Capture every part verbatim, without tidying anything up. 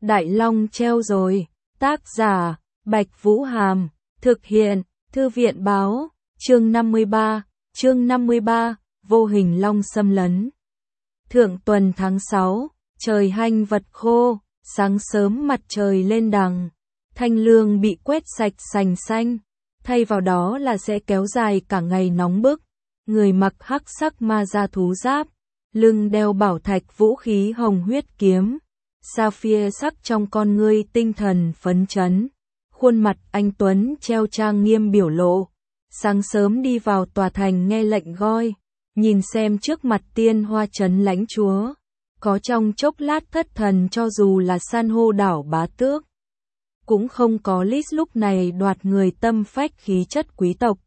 Đại Long treo rồi. Tác giả, Bạch Vũ Hàm. Thực hiện, Thư viện Báo. Chương năm mươi ba. Chương năm mươi ba. Vô hình long xâm lấn. Thượng tuần tháng sáu, trời hanh vật khô, sáng sớm mặt trời lên đằng. Thanh lương bị quét sạch sành xanh, thay vào đó là sẽ kéo dài cả ngày nóng bức. Người mặc hắc sắc ma da thú giáp, lưng đeo bảo thạch vũ khí hồng huyết kiếm, sapphire sắc trong con ngươi tinh thần phấn chấn, khuôn mặt anh tuấn treo trang nghiêm biểu lộ. Sáng sớm đi vào tòa thành nghe lệnh gọi, nhìn xem trước mặt tiên hoa trấn lãnh chúa, có trong chốc lát thất thần cho dù là san hô đảo bá tước. Cũng không có Lys lúc này đoạt người tâm phách khí chất quý tộc.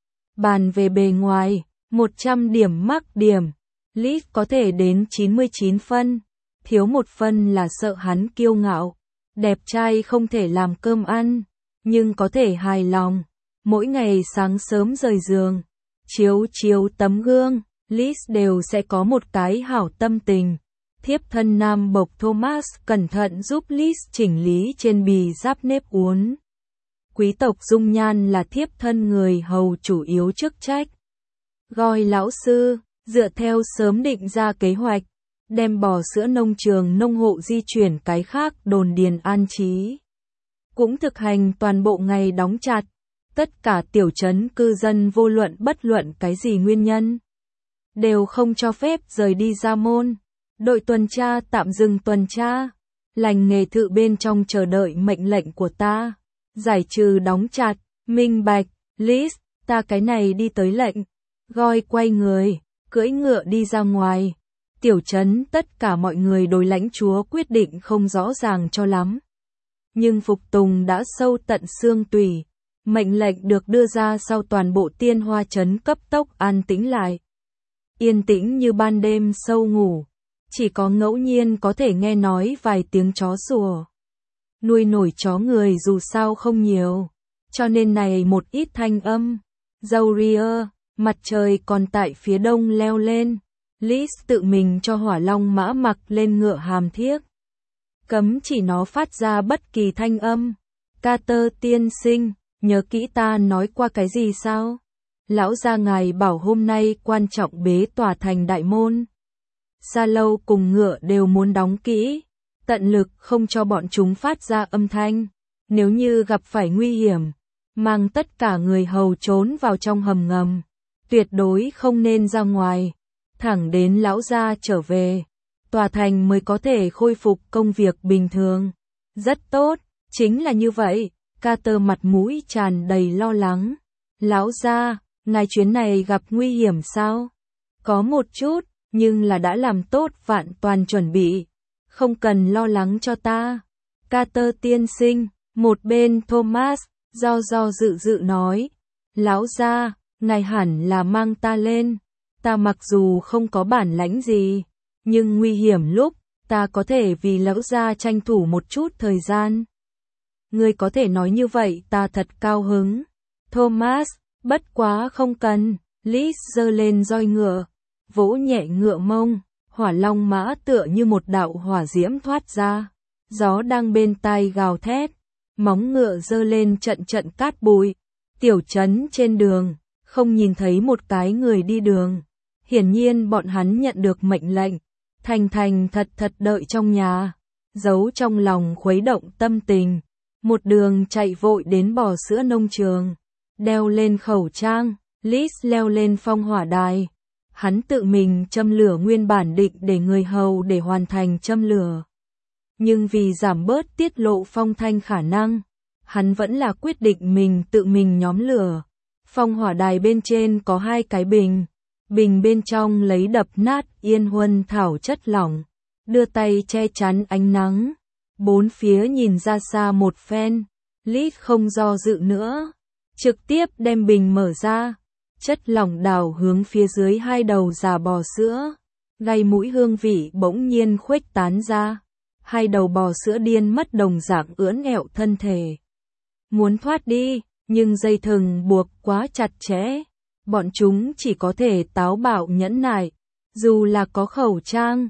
Bàn về bề ngoài, một trăm điểm mắc điểm, Lys có thể đến chín mươi chín phân, thiếu một phân là sợ hắn kiêu ngạo. Đẹp trai không thể làm cơm ăn, nhưng có thể hài lòng. Mỗi ngày sáng sớm rời giường, chiếu chiếu tấm gương, Lys đều sẽ có một cái hảo tâm tình. Thiếp thân nam bộc Thomas cẩn thận giúp Lys chỉnh lý trên bì giáp nếp uốn. Quý tộc dung nhan là thiếp thân người hầu chủ yếu chức trách. Gọi lão sư, dựa theo sớm định ra kế hoạch, đem bò sữa nông trường nông hộ di chuyển cái khác đồn điền an trí. Cũng thực hành toàn bộ ngày đóng chặt. Tất cả tiểu trấn cư dân vô luận bất luận cái gì nguyên nhân, đều không cho phép rời đi ra môn. Đội tuần tra tạm dừng tuần tra, lành nghề thự bên trong chờ đợi mệnh lệnh của ta. Giải trừ đóng chặt, minh bạch, Lys, ta cái này đi tới lệnh. Gọi quay người, cưỡi ngựa đi ra ngoài. Tiểu trấn tất cả mọi người đối lãnh chúa quyết định không rõ ràng cho lắm. Nhưng phục tùng đã sâu tận xương tủy. Mệnh lệnh được đưa ra sau toàn bộ tiên hoa trấn cấp tốc an tĩnh lại. Yên tĩnh như ban đêm sâu ngủ. Chỉ có ngẫu nhiên có thể nghe nói vài tiếng chó sủa. Nuôi nổi chó người dù sao không nhiều, cho nên này một ít thanh âm. Dâu ria, mặt trời còn tại phía đông leo lên. Lys tự mình cho hỏa long mã mặc lên ngựa hàm thiếc. Cấm chỉ nó phát ra bất kỳ thanh âm. Carter tiên sinh, nhớ kỹ ta nói qua cái gì sao? Lão gia ngài bảo hôm nay quan trọng bế tòa thành đại môn. Sa lâu cùng ngựa đều muốn đóng kỹ, tận lực không cho bọn chúng phát ra âm thanh. Nếu như gặp phải nguy hiểm, mang tất cả người hầu trốn vào trong hầm ngầm. Tuyệt đối không nên ra ngoài, thẳng đến lão gia trở về. Tòa thành mới có thể khôi phục công việc bình thường. Rất tốt, chính là như vậy. Carter mặt mũi tràn đầy lo lắng. Lão gia, ngài chuyến này gặp nguy hiểm sao? Có một chút, nhưng là đã làm tốt vạn toàn chuẩn bị. Không cần lo lắng cho ta. Carter tiên sinh, một bên Thomas, do do dự dự nói. Lão gia, ngài hẳn là mang ta lên. Ta mặc dù không có bản lãnh gì, nhưng nguy hiểm lúc, ta có thể vì lão gia tranh thủ một chút thời gian. Ngươi có thể nói như vậy ta thật cao hứng. Thomas, bất quá không cần. Lys giơ lên roi ngựa, vỗ nhẹ ngựa mông, hỏa long mã tựa như một đạo hỏa diễm thoát ra. Gió đang bên tai gào thét, móng ngựa giơ lên trận trận cát bụi. Tiểu trấn trên đường, không nhìn thấy một cái người đi đường. Hiển nhiên bọn hắn nhận được mệnh lệnh, thành thành thật thật đợi trong nhà, giấu trong lòng khuấy động tâm tình. Một đường chạy vội đến bò sữa nông trường, đeo lên khẩu trang, Lys leo lên phong hỏa đài. Hắn tự mình châm lửa nguyên bản định để người hầu để hoàn thành châm lửa. Nhưng vì giảm bớt tiết lộ phong thanh khả năng, hắn vẫn là quyết định mình tự mình nhóm lửa. Phong hỏa đài bên trên có hai cái bình, bình bên trong lấy đập nát yên huân thảo chất lỏng, đưa tay che chắn ánh nắng. Bốn phía nhìn ra xa một phen, Lys không do dự nữa, trực tiếp đem bình mở ra, chất lỏng đào hướng phía dưới hai đầu già bò sữa, gây mũi hương vị bỗng nhiên khuếch tán ra, hai đầu bò sữa điên mất đồng dạng ưỡn ẹo thân thể. Muốn thoát đi, nhưng dây thừng buộc quá chặt chẽ, bọn chúng chỉ có thể táo bạo nhẫn nại, dù là có khẩu trang.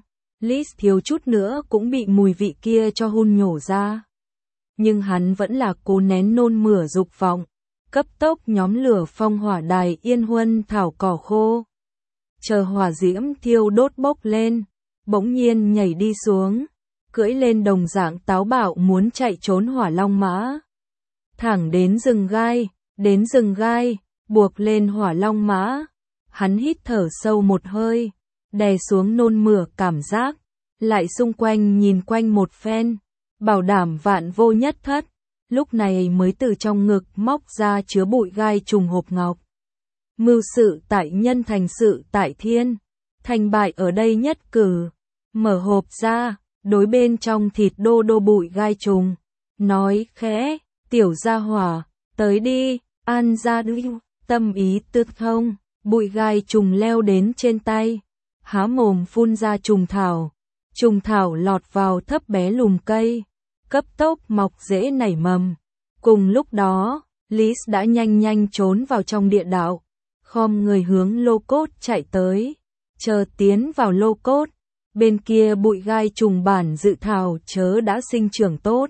Lis thiếu chút nữa cũng bị mùi vị kia cho hun nhổ ra. Nhưng hắn vẫn là cố nén nôn mửa dục vọng, cấp tốc nhóm lửa phong hỏa đài Yên Huân thảo cỏ khô. Chờ hỏa diễm thiêu đốt bốc lên, bỗng nhiên nhảy đi xuống, cưỡi lên đồng dạng táo bạo muốn chạy trốn hỏa long mã. Thẳng đến rừng gai, đến rừng gai, buộc lên hỏa long mã. Hắn hít thở sâu một hơi, đè xuống nôn mửa cảm giác, lại xung quanh nhìn quanh một phen, bảo đảm vạn vô nhất thất, lúc này mới từ trong ngực móc ra chứa bụi gai trùng hộp ngọc. Mưu sự tại nhân thành sự tại thiên, thành bại ở đây nhất cử. Mở hộp ra, đối bên trong thịt đô đô bụi gai trùng, nói khẽ, tiểu gia hỏa, tới đi, ăn ra đi, tâm ý tư thông, bụi gai trùng leo đến trên tay, há mồm phun ra trùng thảo, trùng thảo lọt vào thấp bé lùm cây, cấp tốc mọc rễ nảy mầm. Cùng lúc đó, Lis đã nhanh nhanh trốn vào trong địa đạo, khom người hướng lô cốt chạy tới, chờ tiến vào lô cốt, bên kia bụi gai trùng bản dự thảo chớ đã sinh trưởng tốt.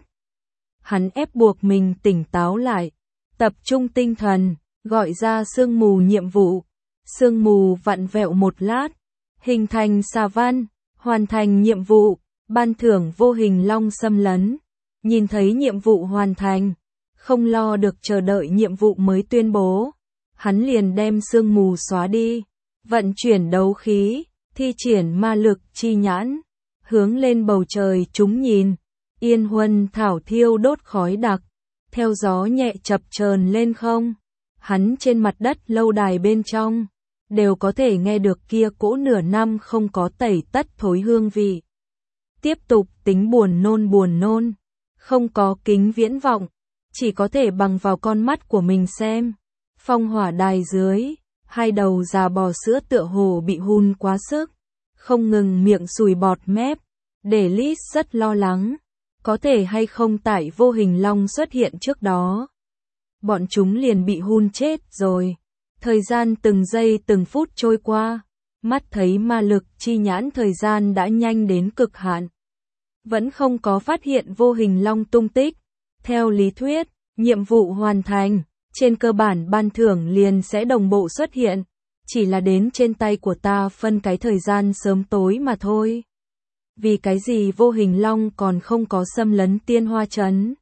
Hắn ép buộc mình tỉnh táo lại, tập trung tinh thần, gọi ra sương mù nhiệm vụ. Sương mù vặn vẹo một lát, hình thành xà văn, hoàn thành nhiệm vụ, ban thưởng vô hình long xâm lấn. Nhìn thấy nhiệm vụ hoàn thành, không lo được chờ đợi nhiệm vụ mới tuyên bố, hắn liền đem sương mù xóa đi, vận chuyển đấu khí, thi triển ma lực chi nhãn, hướng lên bầu trời chúng nhìn. Yên Huân thảo thiêu đốt khói đặc, theo gió nhẹ chập chờn lên không. Hắn trên mặt đất lâu đài bên trong, đều có thể nghe được kia cỗ nửa năm không có tẩy tất thối hương vị. Tiếp tục tính buồn nôn buồn nôn, không có kính viễn vọng, chỉ có thể bằng vào con mắt của mình xem. Phong hỏa đài dưới, hai đầu già bò sữa tựa hồ bị hun quá sức, không ngừng miệng sùi bọt mép, để Lis rất lo lắng, có thể hay không tại vô hình long xuất hiện trước đó. Bọn chúng liền bị hun chết rồi. Thời gian từng giây từng phút trôi qua, mắt thấy ma lực chi nhãn thời gian đã nhanh đến cực hạn. Vẫn không có phát hiện vô hình long tung tích. Theo lý thuyết, nhiệm vụ hoàn thành, trên cơ bản ban thưởng liền sẽ đồng bộ xuất hiện, chỉ là đến trên tay của ta phân cái thời gian sớm tối mà thôi. Vì cái gì vô hình long còn không có xâm lấn tiên hoa trấn?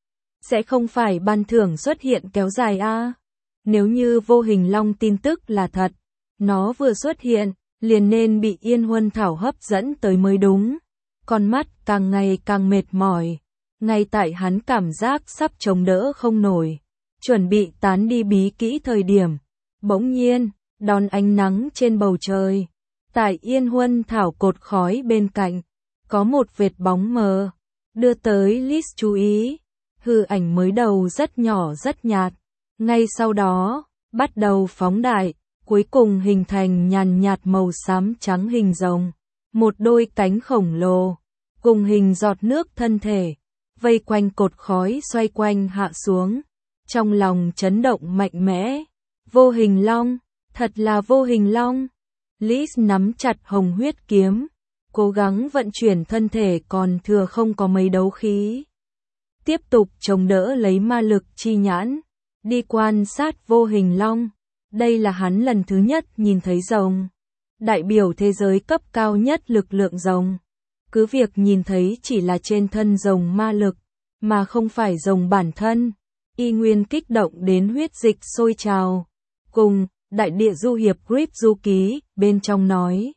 Sẽ không phải ban thưởng xuất hiện kéo dài a? À? Nếu như vô hình long tin tức là thật, nó vừa xuất hiện, liền nên bị Yên Huân thảo hấp dẫn tới mới đúng. Con mắt càng ngày càng mệt mỏi, ngay tại hắn cảm giác sắp chống đỡ không nổi, chuẩn bị tán đi bí kỹ thời điểm. Bỗng nhiên, đón ánh nắng trên bầu trời, tại Yên Huân thảo cột khói bên cạnh, có một vệt bóng mờ, đưa tới Lis chú ý. Hư ảnh mới đầu rất nhỏ rất nhạt, ngay sau đó, bắt đầu phóng đại, cuối cùng hình thành nhàn nhạt màu xám trắng hình rồng, một đôi cánh khổng lồ, cùng hình giọt nước thân thể, vây quanh cột khói xoay quanh hạ xuống, trong lòng chấn động mạnh mẽ. Vô hình long, thật là vô hình long. Lis nắm chặt hồng huyết kiếm, cố gắng vận chuyển thân thể còn thừa không có mấy đấu khí. Tiếp tục chống đỡ lấy ma lực chi nhãn, đi quan sát vô hình long. Đây là hắn lần thứ nhất nhìn thấy rồng, đại biểu thế giới cấp cao nhất lực lượng rồng. Cứ việc nhìn thấy chỉ là trên thân rồng ma lực, mà không phải rồng bản thân, y nguyên kích động đến huyết dịch sôi trào. Cùng, đại địa du hiệp Grip du ký, bên trong nói.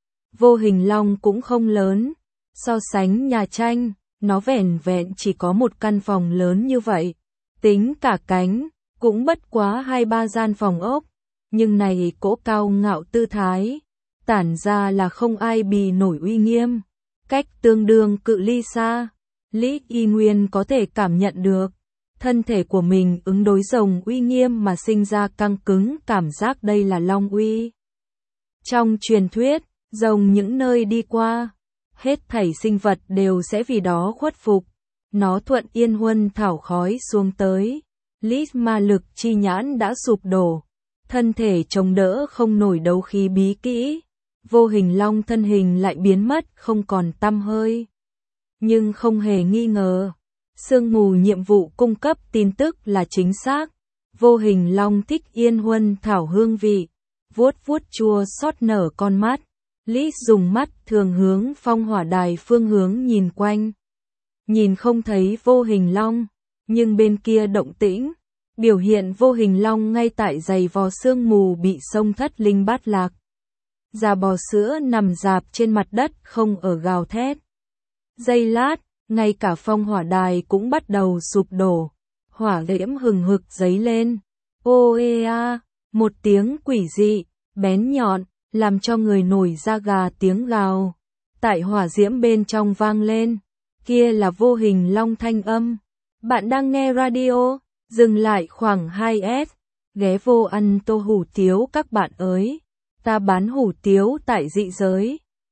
Vô hình long cũng không lớn, so sánh nhà tranh, nó vẻn vẹn chỉ có một căn phòng lớn như vậy. Tính cả cánh, cũng bất quá hai ba gian phòng ốc, nhưng này cỗ cao ngạo tư thái, tản ra là không ai bì nổi uy nghiêm. Cách tương đương cự ly xa, Lý Y Nguyên có thể cảm nhận được, thân thể của mình ứng đối rồng uy nghiêm mà sinh ra căng cứng cảm giác đây là long uy. Trong truyền thuyết, rồng những nơi đi qua, hết thảy sinh vật đều sẽ vì đó khuất phục. Nó thuận Yên Huân thảo khói xuống tới, Lý ma lực chi nhãn đã sụp đổ, thân thể chống đỡ không nổi đấu khí bí kỹ, Vô Hình Long thân hình lại biến mất không còn tăm hơi. Nhưng không hề nghi ngờ, sương mù nhiệm vụ cung cấp tin tức là chính xác. Vô Hình Long thích yên huân thảo hương vị, vuốt vuốt chua xót nở con mắt. Lý dùng mắt thường hướng phong hỏa đài phương hướng nhìn quanh. Nhìn không thấy Vô Hình Long, nhưng bên kia động tĩnh, biểu hiện Vô Hình Long ngay tại giày vò sương mù bị sông thất linh bát lạc. Già bò sữa nằm rạp trên mặt đất không ở gào thét. Giây lát, ngay cả phong hỏa đài cũng bắt đầu sụp đổ. Hỏa diễm hừng hực dấy lên. Ô ê a, một tiếng quỷ dị, bén nhọn, làm cho người nổi da gà tiếng gào. Tại hỏa diễm bên trong vang lên. Kia là Vô Hình Long thanh âm. Bạn đang nghe radio, dừng lại khoảng hai S. Ghé vô ăn tô hủ tiếu các bạn ơi. Ta bán hủ tiếu tại dị giới.